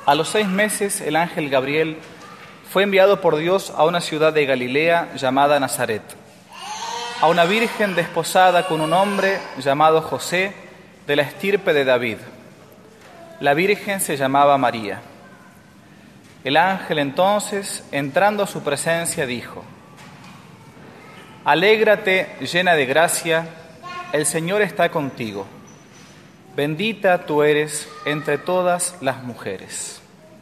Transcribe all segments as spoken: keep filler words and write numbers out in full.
A los seis meses el ángel Gabriel fue enviado por Dios a una ciudad de Galilea llamada Nazaret, a una virgen desposada con un hombre llamado José, de la estirpe de David. La virgen se llamaba María. El ángel entonces, entrando a su presencia, dijo: Alégrate, llena de gracia, el Señor está contigo. Bendita tú eres entre todas las mujeres.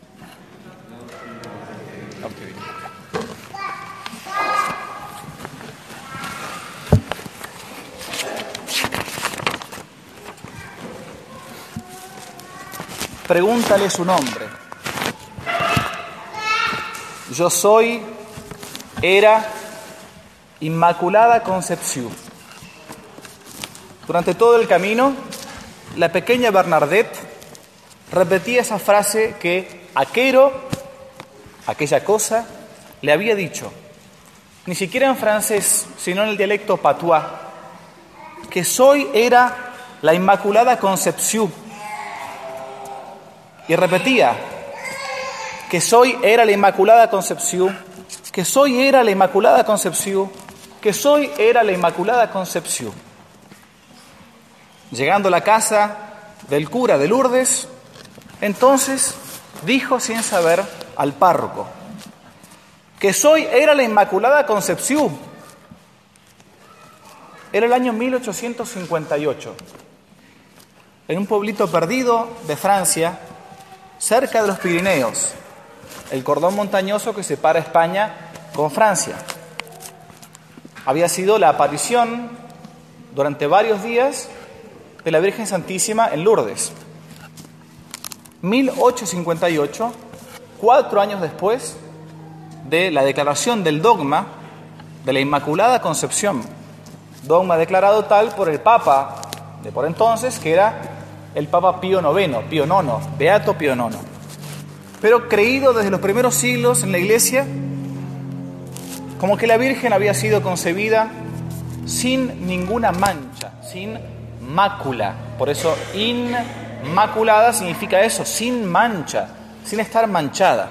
Pregúntale su nombre. Yo soy, era, Inmaculada Concepción. Durante todo el camino, la pequeña Bernadette repetía esa frase que aquero, aquella cosa, le había dicho, ni siquiera en francés, sino en el dialecto patois, que soy era la Inmaculada Concepción. Y repetía que soy era la Inmaculada Concepción, que soy era la Inmaculada Concepción, que soy era la Inmaculada Concepción. Llegando a la casa del cura de Lourdes, entonces dijo sin saber al párroco que soy era la Inmaculada Concepción. Era el año mil ochocientos cincuenta y ocho, en un pueblito perdido de Francia, cerca de los Pirineos, el cordón montañoso que separa España con Francia. Había sido la aparición durante varios días de la Virgen Santísima en Lourdes. mil ochocientos cincuenta y ocho, cuatro años después de la declaración del dogma de la Inmaculada Concepción, dogma declarado tal por el Papa de por entonces, que era el Papa Pío noveno, Pío nono, Beato Pío nono, pero creído desde los primeros siglos en la Iglesia como que la Virgen había sido concebida sin ninguna mancha, sin mácula. Por eso inmaculada significa eso, sin mancha, sin estar manchada.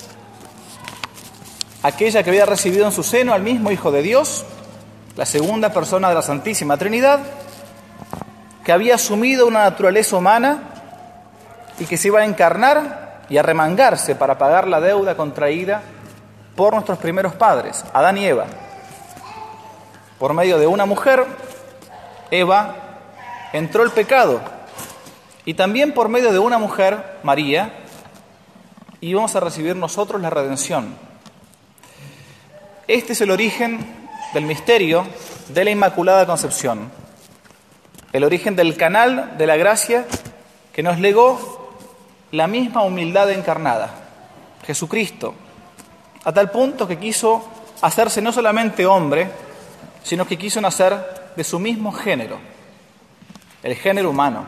Aquella que había recibido en su seno al mismo Hijo de Dios, la segunda persona de la Santísima Trinidad, que había asumido una naturaleza humana y que se iba a encarnar y a remangarse para pagar la deuda contraída por nuestros primeros padres, Adán y Eva. Por medio de una mujer, Eva, entró el pecado, y también por medio de una mujer, María, íbamos a recibir nosotros la redención. Este es el origen del misterio de la Inmaculada Concepción, el origen del canal de la gracia que nos legó la misma humildad encarnada, Jesucristo, a tal punto que quiso hacerse no solamente hombre, sino que quiso nacer de su mismo género, el género humano.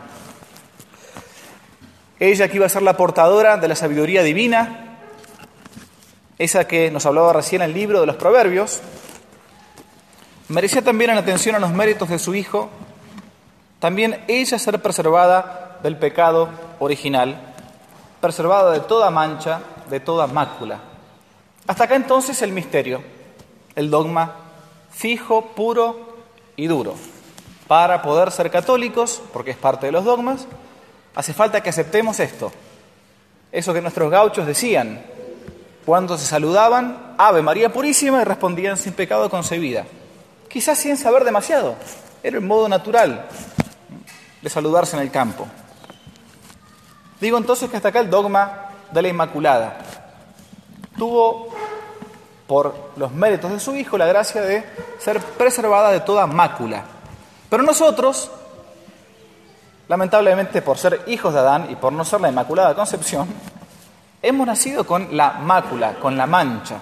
Ella que iba a ser la portadora de la sabiduría divina, esa que nos hablaba recién el libro de los Proverbios, merecía también en atención a los méritos de su Hijo, también ella ser preservada del pecado original, preservada de toda mancha, de toda mácula. Hasta acá entonces el misterio, el dogma fijo, puro y duro. Para poder ser católicos, porque es parte de los dogmas, hace falta que aceptemos esto. Eso que nuestros gauchos decían cuando se saludaban, Ave María Purísima, y respondían sin pecado concebida. Quizás sin saber demasiado, era el modo natural de saludarse en el campo. Digo entonces que hasta acá el dogma de la Inmaculada tuvo, por los méritos de su Hijo, la gracia de ser preservada de toda mácula. Pero nosotros, lamentablemente por ser hijos de Adán y por no ser la Inmaculada Concepción, hemos nacido con la mácula, con la mancha.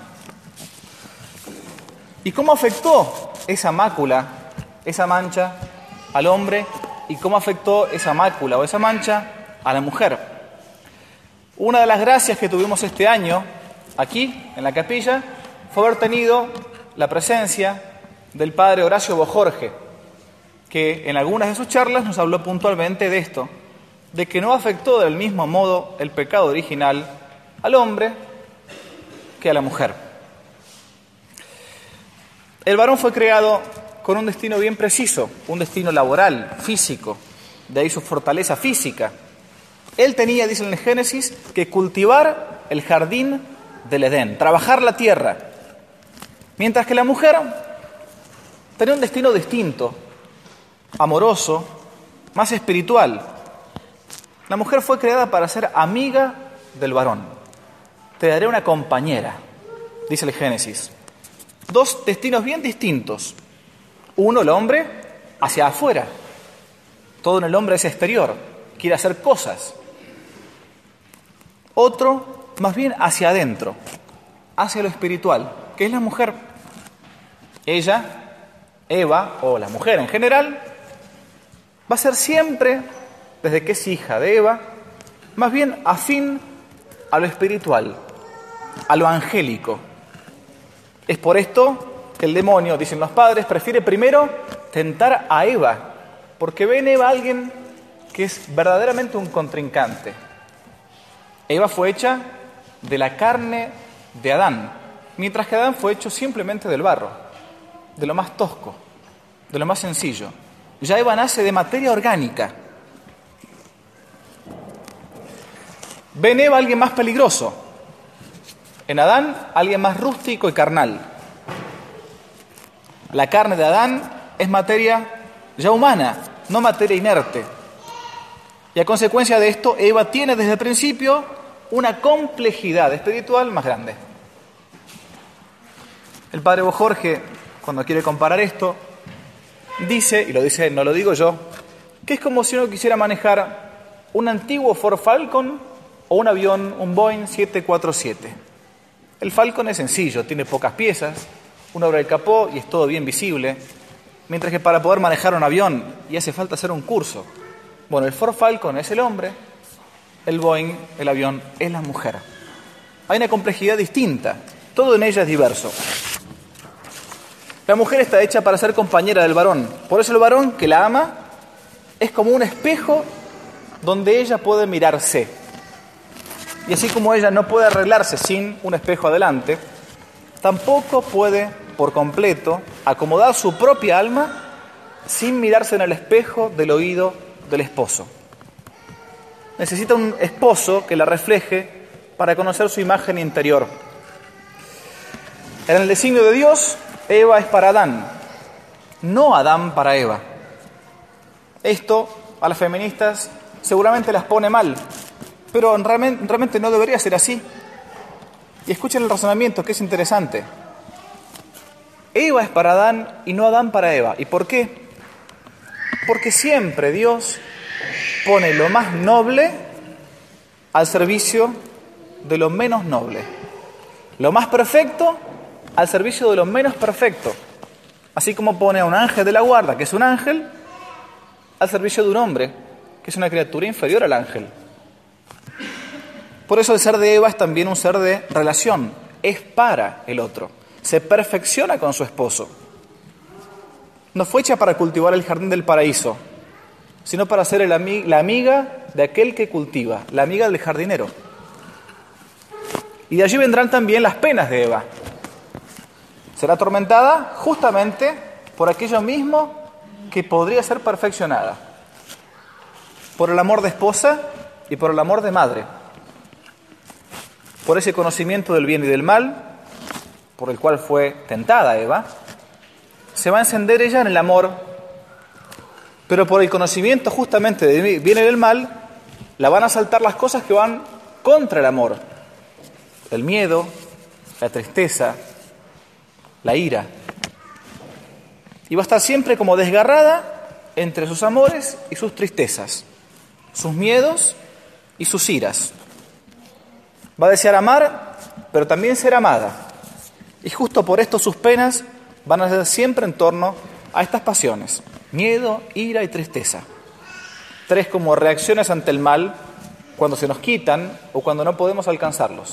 ¿Y cómo afectó esa mácula, esa mancha al hombre? ¿Y cómo afectó esa mácula o esa mancha a la mujer? Una de las gracias que tuvimos este año, aquí, en la capilla, fue haber tenido la presencia del padre Horacio Bojorge, que en algunas de sus charlas nos habló puntualmente de esto, de que no afectó del mismo modo el pecado original al hombre que a la mujer. El varón fue creado con un destino bien preciso, un destino laboral, físico, de ahí su fortaleza física. Él tenía, dice en el Génesis, que cultivar el jardín del Edén, trabajar la tierra, mientras que la mujer tenía un destino distinto, amoroso, más espiritual. La mujer fue creada para ser amiga del varón. Te daré una compañera, dice el Génesis. Dos destinos bien distintos. Uno, el hombre, hacia afuera. Todo en el hombre es exterior, quiere hacer cosas. Otro, más bien hacia adentro, hacia lo espiritual, que es la mujer. Ella, Eva, o la mujer en general, va a ser siempre, desde que es hija de Eva, más bien afín a lo espiritual, a lo angélico. Es por esto que el demonio, dicen los padres, prefiere primero tentar a Eva, porque ve en Eva a alguien que es verdaderamente un contrincante. Eva fue hecha de la carne de Adán, mientras que Adán fue hecho simplemente del barro, de lo más tosco, de lo más sencillo. Ya Eva nace de materia orgánica. Ve en Eva a alguien más peligroso, en Adán alguien más rústico y carnal. La carne de Adán es materia ya humana, no materia inerte. Y a consecuencia de esto, Eva tiene desde el principio una complejidad espiritual más grande. El padre Bo Jorge, cuando quiere comparar esto, dice, y lo dice, no lo digo yo, que es como si uno quisiera manejar un antiguo Ford Falcon o un avión, un Boeing siete cuatro siete. El Falcon es sencillo, tiene pocas piezas, uno abre el capó y es todo bien visible, mientras que para poder manejar un avión y hace falta hacer un curso. Bueno, el Ford Falcon es el hombre, el Boeing, el avión, es la mujer. Hay una complejidad distinta, todo en ella es diverso. La mujer está hecha para ser compañera del varón, por eso el varón que la ama es como un espejo donde ella puede mirarse. Y así como ella no puede arreglarse sin un espejo adelante, tampoco puede por completo acomodar su propia alma sin mirarse en el espejo del oído del esposo. Necesita un esposo que la refleje para conocer su imagen interior. En el designio de Dios, Eva es para Adán, no Adán para Eva. Esto a las feministas seguramente las pone mal, pero realmente, realmente no debería ser así. Y escuchen el razonamiento, que es interesante. Eva es para Adán y no Adán para Eva. ¿Y por qué? Porque siempre Dios pone lo más noble al servicio de lo menos noble. Lo más perfecto al servicio de lo menos perfecto. Así como pone a un ángel de la guarda, que es un ángel, al servicio de un hombre, que es una criatura inferior al ángel. Por eso el ser de Eva es también un ser de relación, es para el otro, se perfecciona con su esposo. No fue hecha para cultivar el jardín del paraíso, sino para ser el ami- la amiga de aquel que cultiva, la amiga del jardinero. Y de allí vendrán también las penas de Eva. Será atormentada justamente por aquello mismo que podría ser perfeccionada, por el amor de esposa y por el amor de madre. Por ese conocimiento del bien y del mal, por el cual fue tentada Eva, se va a encender ella en el amor, pero por el conocimiento justamente del bien y del mal, la van a saltar las cosas que van contra el amor. El miedo, la tristeza, la ira. Y va a estar siempre como desgarrada entre sus amores y sus tristezas, sus miedos y sus iras. Va a desear amar, pero también ser amada. Y justo por esto sus penas van a ser siempre en torno a estas pasiones: miedo, ira y tristeza. Tres como reacciones ante el mal cuando se nos quitan o cuando no podemos alcanzarlos.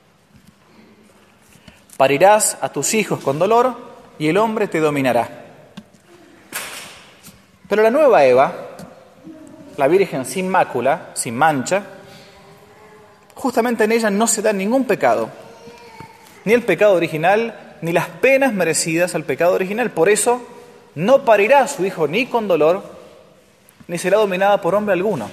Parirás a tus hijos con dolor y el hombre te dominará. Pero la nueva Eva, la Virgen sin mácula, sin mancha, justamente en ella no se da ningún pecado, ni el pecado original, ni las penas merecidas al pecado original. Por eso no parirá a su hijo ni con dolor, ni será dominada por hombre alguno.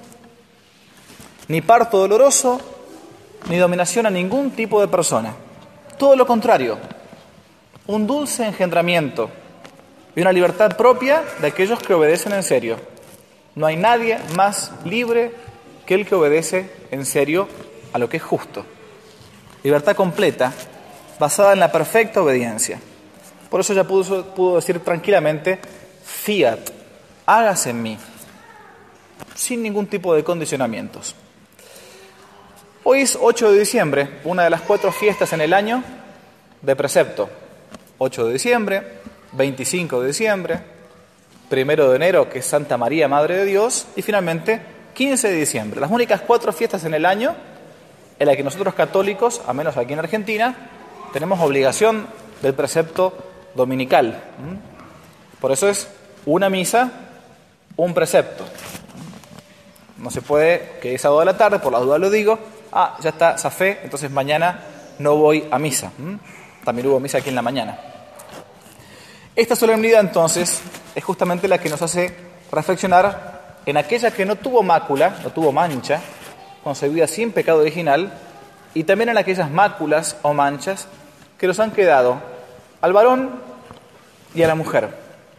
Ni parto doloroso, ni dominación a ningún tipo de persona. Todo lo contrario, un dulce engendramiento y una libertad propia de aquellos que obedecen en serio. No hay nadie más libre que el que obedece en serio a lo que es justo. Libertad completa, basada en la perfecta obediencia. Por eso ya pudo, pudo decir tranquilamente, fiat, hágase en mí, sin ningún tipo de condicionamientos. Hoy es ocho de diciembre, una de las cuatro fiestas en el año de precepto. ocho de diciembre, veinticinco de diciembre, primero de enero, que es Santa María, Madre de Dios, y finalmente quince de diciembre. Las únicas cuatro fiestas en el año en las que nosotros católicos, a menos aquí en Argentina, tenemos obligación del precepto dominical. Por eso es una misa, un precepto. No se puede, que es sábado de la tarde, por la duda lo digo, ah, ya está, zafé, entonces mañana no voy a misa. También hubo misa aquí en la mañana. Esta solemnidad, entonces, es justamente la que nos hace reflexionar en aquella que no tuvo mácula, no tuvo mancha, concebida sin pecado original, y también en aquellas máculas o manchas que nos han quedado al varón y a la mujer.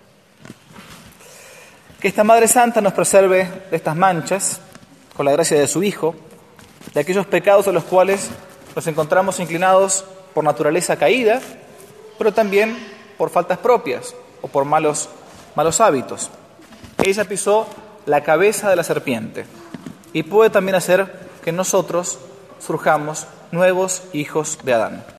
Que esta Madre Santa nos preserve de estas manchas, con la gracia de su Hijo, de aquellos pecados a los cuales nos encontramos inclinados por naturaleza caída, pero también por faltas propias o por malos, malos hábitos. Ella pisó la cabeza de la serpiente y puede también hacer que nosotros surjamos nuevos hijos de Adán.